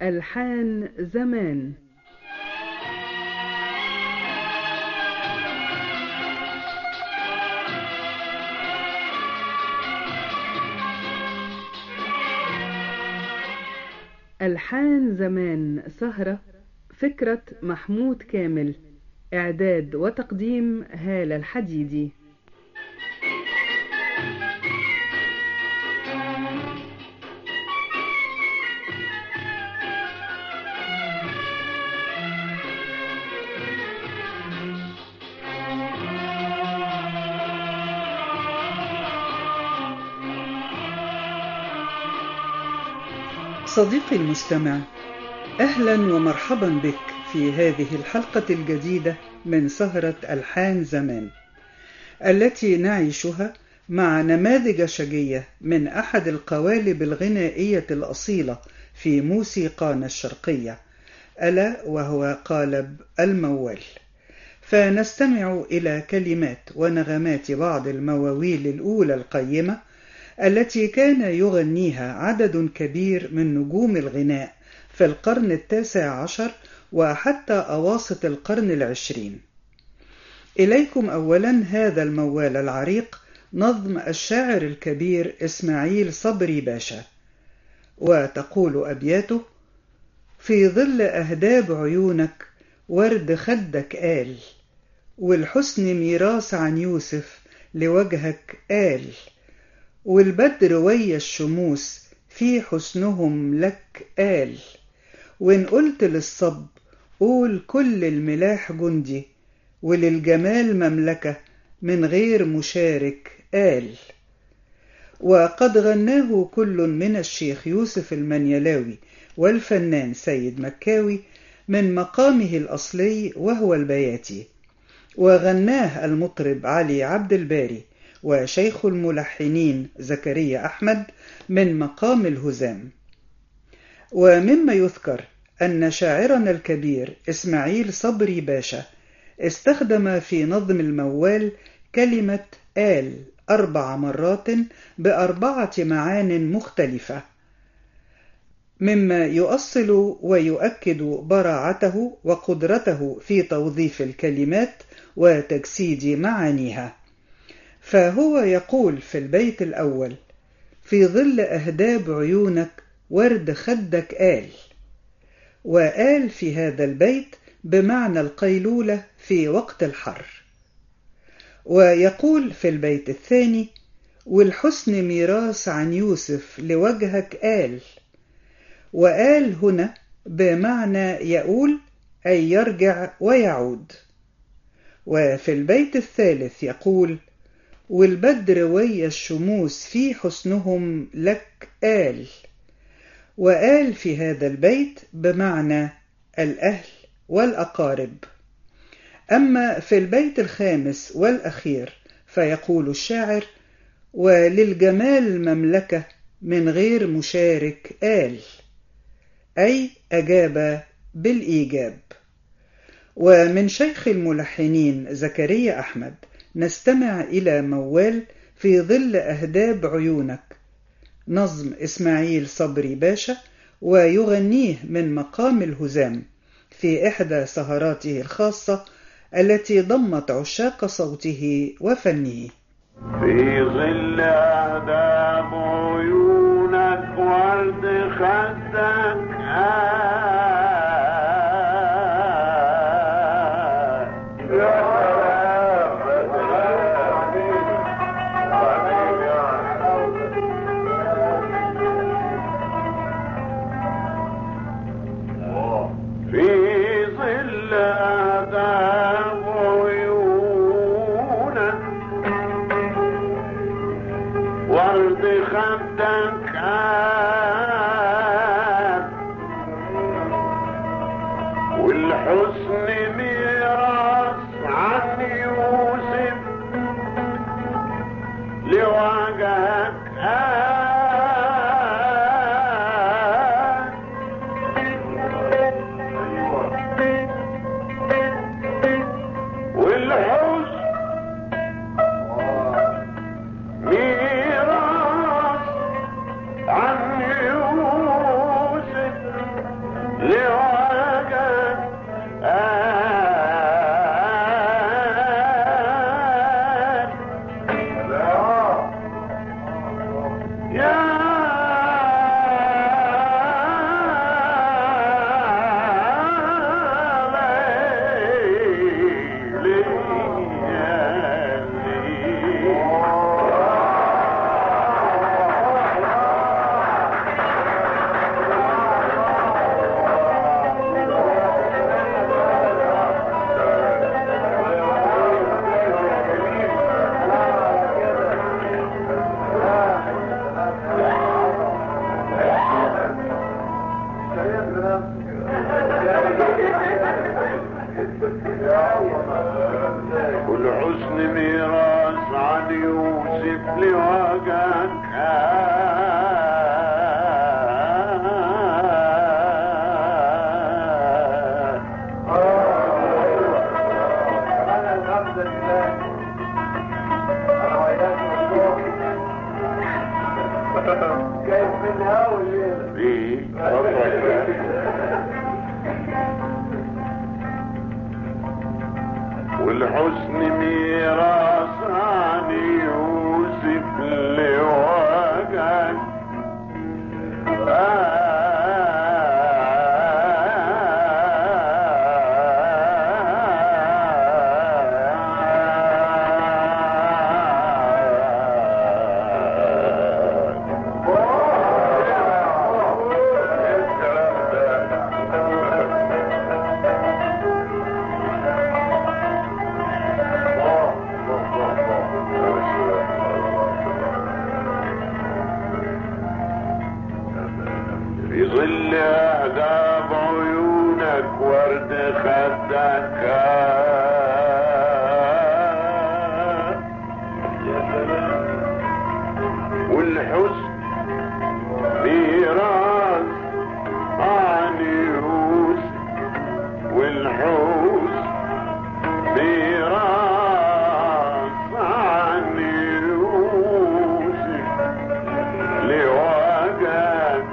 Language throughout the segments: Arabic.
ألحان زمان. ألحان زمان سهرة، فكرة محمود كامل، إعداد وتقديم هالة الحديدي. صديقي المستمع، أهلا ومرحبا بك في هذه الحلقة الجديدة من سهرة ألحان زمان، التي نعيشها مع نماذج شجية من أحد القوالب الغنائية الأصيلة في موسيقانا الشرقية، ألا وهو قالب الموال. فنستمع إلى كلمات ونغمات بعض المواويل الأولى القيمة التي كان يغنيها عدد كبير من نجوم الغناء في القرن التاسع عشر وحتى أواسط القرن العشرين. إليكم أولا هذا الموال العريق، نظم الشاعر الكبير إسماعيل صبري باشا، وتقول أبياته: في ظل أهداب عيونك ورد خدك آل، والحسن ميراث عن يوسف لوجهك آل، والبدر ويا الشموس في حسنهم لك آل، وإن قلت للصب قول كل الملاح جندي، وللجمال مملكة من غير مشارك آل. وقد غناه كل من الشيخ يوسف المنيلاوي والفنان سيد مكاوي من مقامه الأصلي وهو البياتي، وغناه المطرب علي عبد الباري وشيخ الملحنين زكريا أحمد من مقام الهزام. ومما يذكر أن شاعرنا الكبير إسماعيل صبري باشا استخدم في نظم الموال كلمة آل 4 مرات ب4 معان مختلفة، مما يؤصل ويؤكد براعته وقدرته في توظيف الكلمات وتجسيد معانيها. فهو يقول في البيت الأول: في ظل أهداب عيونك ورد خدك آل، وآل في هذا البيت بمعنى القيلولة في وقت الحر. ويقول في البيت الثاني: والحسن ميراث عن يوسف لوجهك آل، وآل هنا بمعنى يؤول أي يرجع ويعود. وفي البيت الثالث يقول: والبدر ويا الشموس في حسنهم لك آل، وآل في هذا البيت بمعنى الأهل والأقارب. أما في البيت الخامس والأخير فيقول الشاعر: وللجمال مملكة من غير مشارك آل، أي أجاب بالإيجاب. ومن شيخ الملحنين زكريا أحمد نستمع إلى موال في ظل أهداب عيونك، نظم إسماعيل صبري باشا، ويغنيه من مقام الهزام في إحدى سهراته الخاصة التي ضمت عشاق صوته وفنه. في ظل أهداب عيونك ورد خدك ورد خدك والحسن ميراث عن يوسف لوجد في ظل أهداب عيونك ورد خدك والحسن ميراث عن يوسف والحسن ميراث عن يوسف لوجد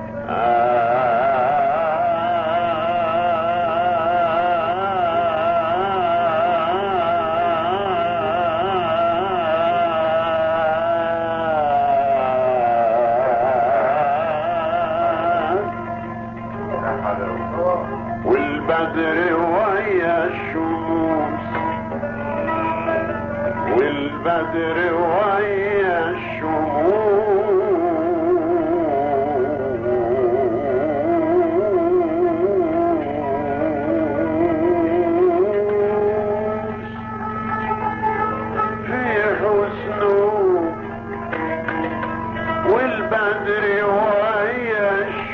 والبدر ويا الشموس والبدر ويا الشموس في حسنه والبدر ويا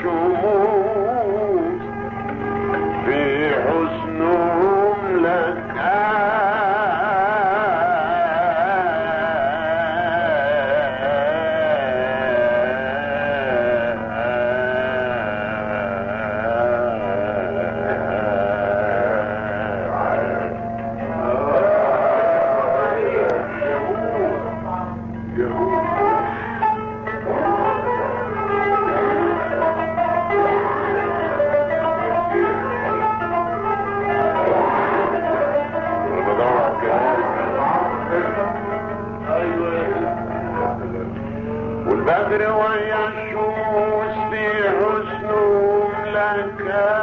الشموس في حسنهم لك والبدر ويا الشموس في حسنهم لك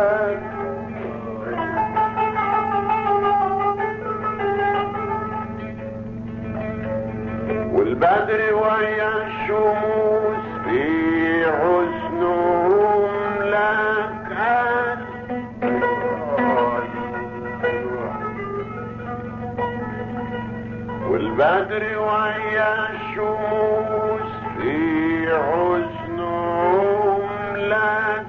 والبدر ويا الشموس في حسنهم لك والبدر ويا الشموس في حسنهم لك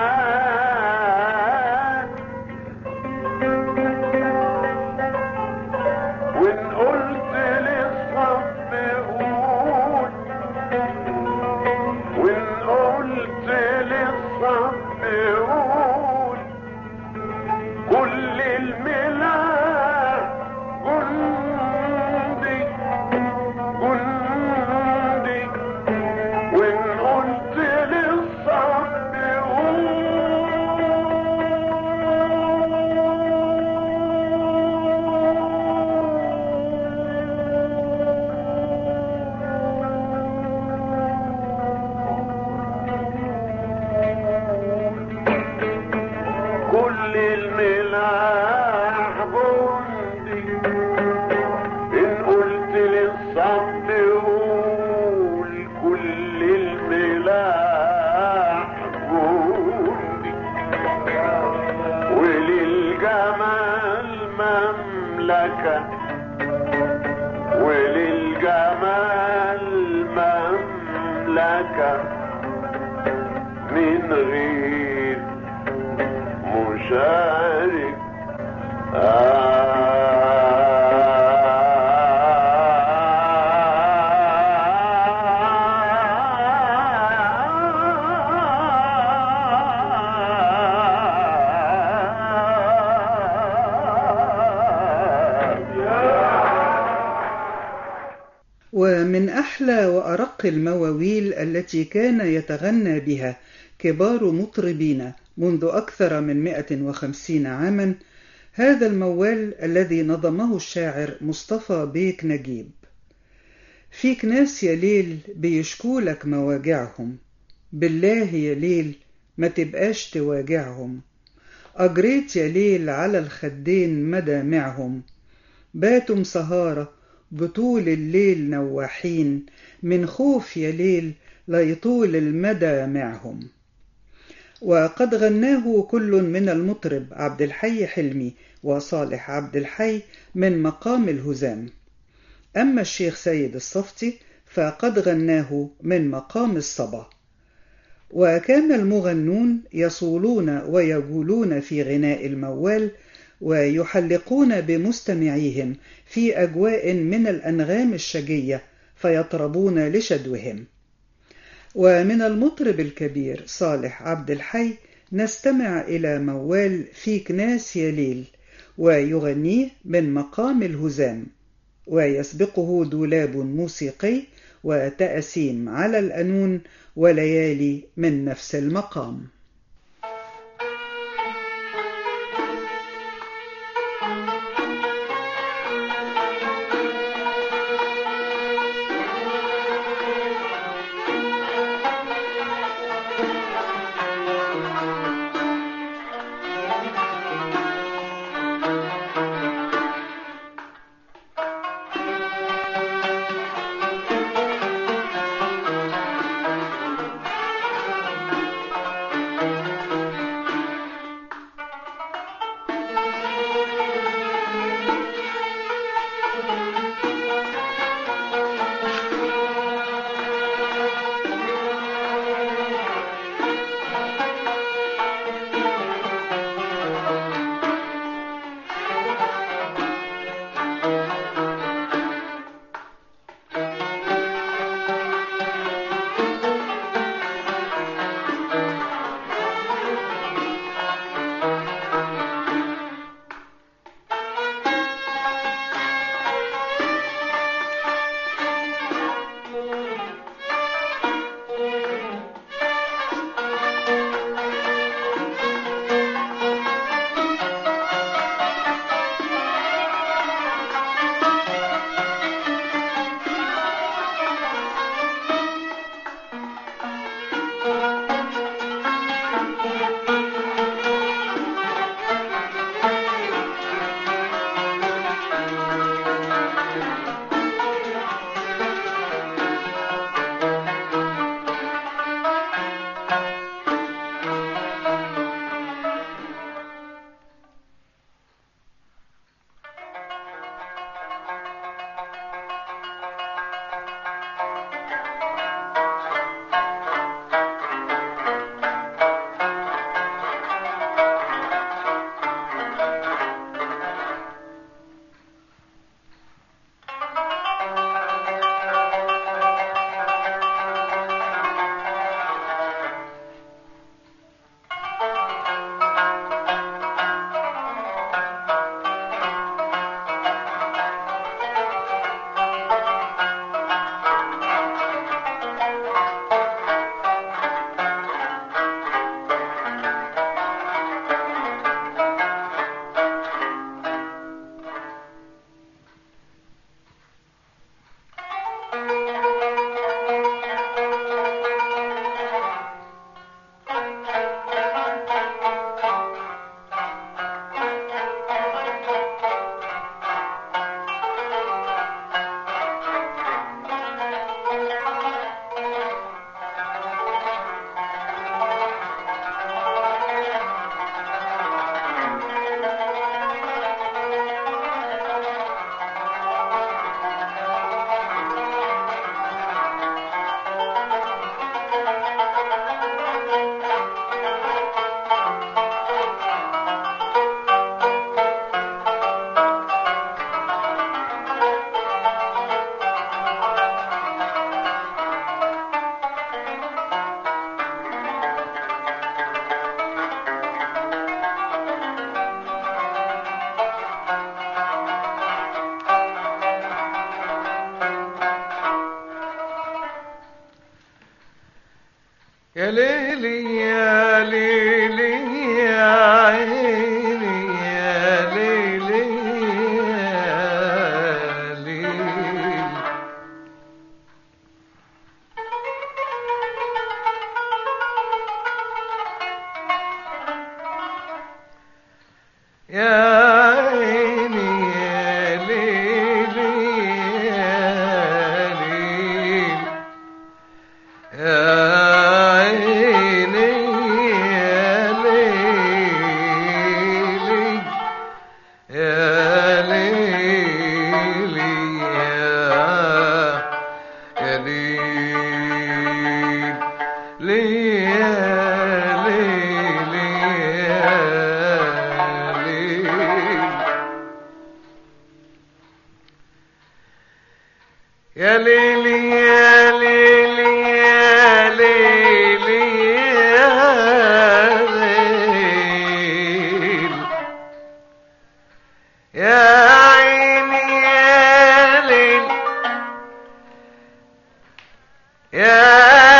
وإن قلت للصف قول وإن قلت للصف قول كل الملاح جندي جندي وإن قلت للصف كل الملاح جندي إن قلت للصف قول كل الملاح جندي وللجمال مملكة وللجمال مملكة من غير مشارك ومن أحلى وأرق المواويل التي كان يتغنى بها كبار مطربين منذ أكثر من 150 عاما، هذا الموال الذي نظمه الشاعر مصطفى بيك نجيب. فيك ناس يا ليل بيشكولك مواجعهم، بالله يا ليل ما تبقاش تواجعهم، أجريت يا ليل على الخدين مدامعهم، باتم سهارة بطول الليل نواحين، من خوف يا ليل لا يطول المدى معهم. وقد غناه كل من المطرب عبد الحي حلمي وصالح عبد الحي من مقام الهزام، أما الشيخ سيد الصفتي فقد غناه من مقام الصبا. وكان المغنون يصولون ويجولون في غناء الموال، ويحلقون بمستمعيهم في أجواء من الأنغام الشجية فيطربون لشدوهم. ومن المطرب الكبير صالح عبد الحي نستمع إلى موال فيك ناس يا ليل، ويغنيه من مقام الهزام، ويسبقه دولاب موسيقي وتأسيم على القانون وليالي من نفس المقام. يا ليلي يا ليلي يا ليلي يا ليل يا عيني يا ليل يا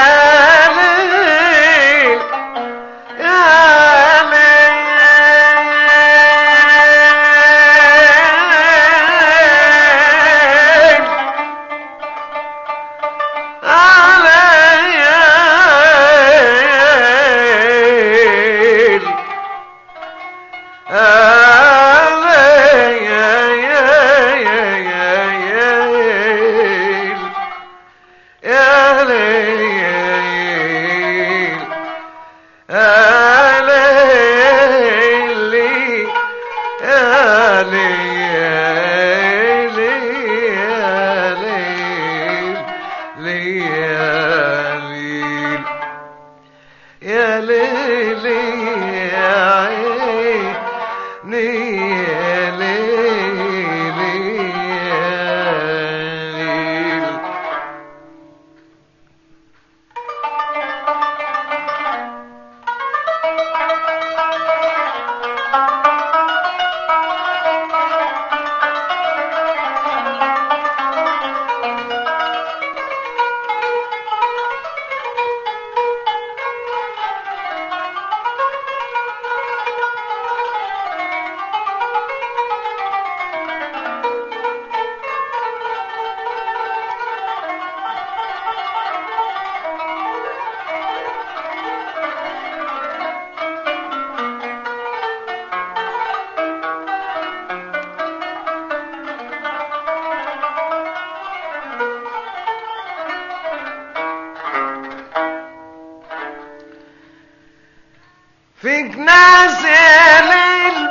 فيك ناس يا ليل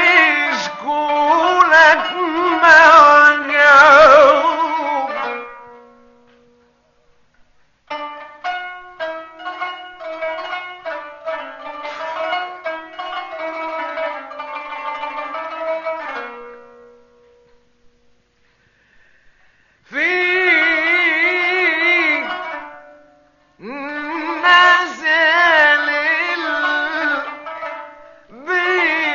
بيشكولك موجوع فيك ناس يا ليل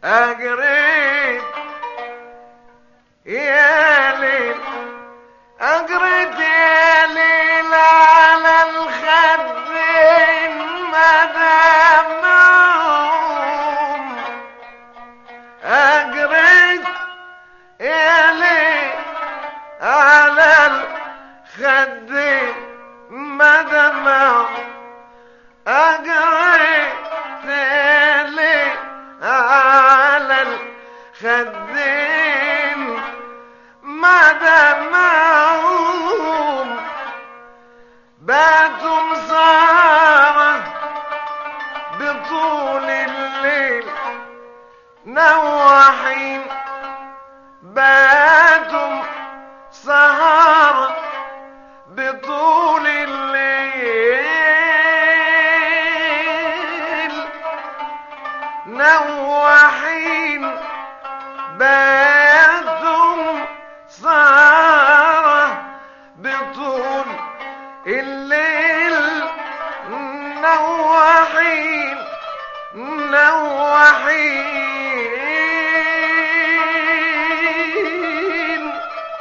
أجريت يا ليل أجريت يا ليل على الخدين مدامهم أجريت يا ليل على الخدين مدامهم أجريت يا ليل على الخدين مدامهم باتوا مسارة بطول الليل نواحين باتوا سهرة بطول الليل نواحين باتوا سهرة بطول الليل نواحين نواحين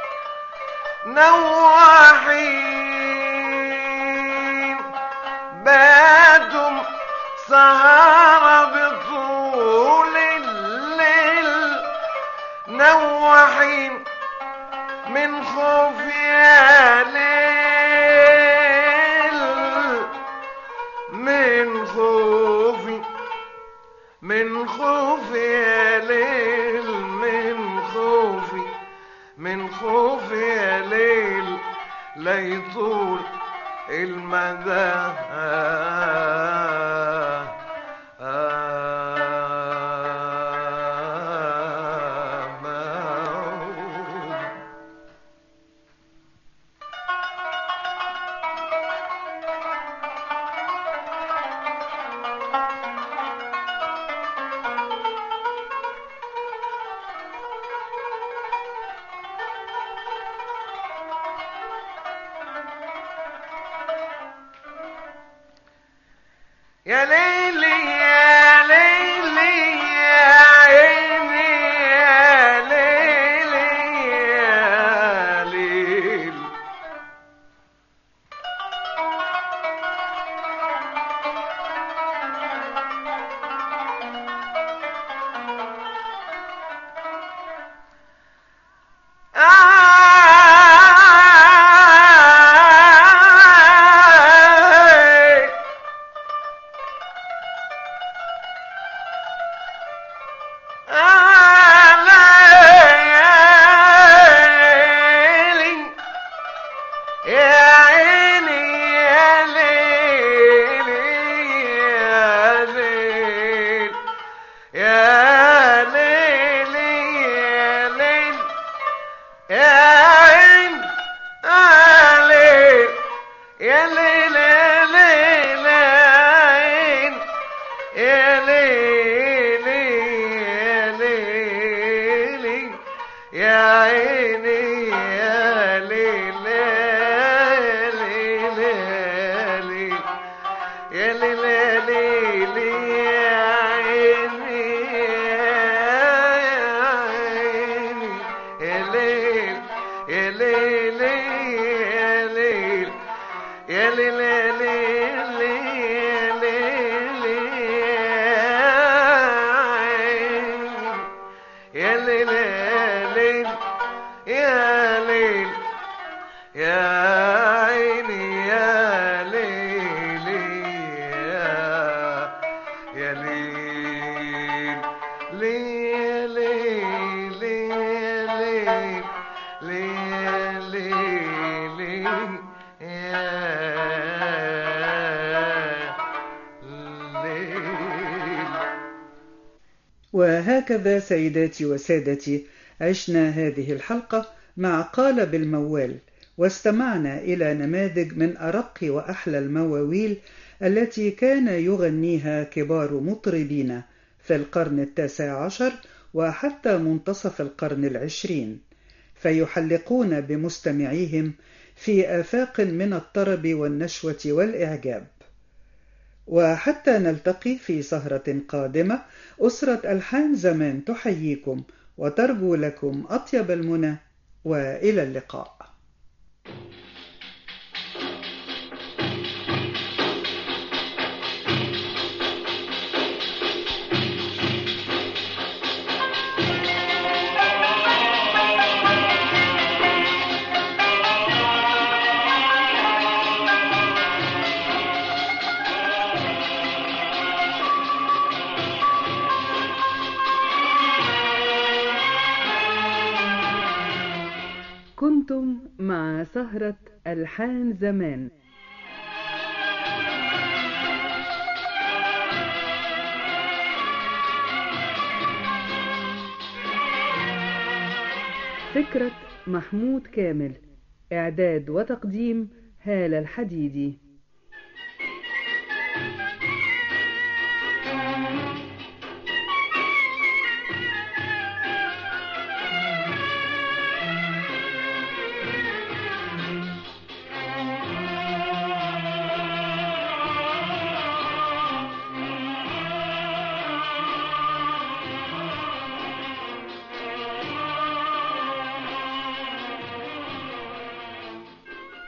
نواحين باتوا سهرة بطول الليل نواحين من خوف يا ليل من خوفي من خوف يا ليل من خوفي من خوف يا ليل لا يطول المدى يا ليلي يا ليلي يا عيني يا ليلي يا ليل وهكذا سيداتي وسادتي عشنا هذه الحلقة مع قالب الموال، واستمعنا إلى نماذج من أرق وأحلى المواويل التي كان يغنيها كبار مطربين في القرن 19 وحتى منتصف القرن 20، فيحلقون بمستمعيهم في آفاق من الطرب والنشوة والإعجاب. وحتى نلتقي في سهرة قادمة، أسرة ألحان زمان تحييكم وترجو لكم أطيب المنى، وإلى اللقاء. كنتم مع سهرة ألحان زمان. فكرة محمود كامل، إعداد وتقديم هالة الحديدي.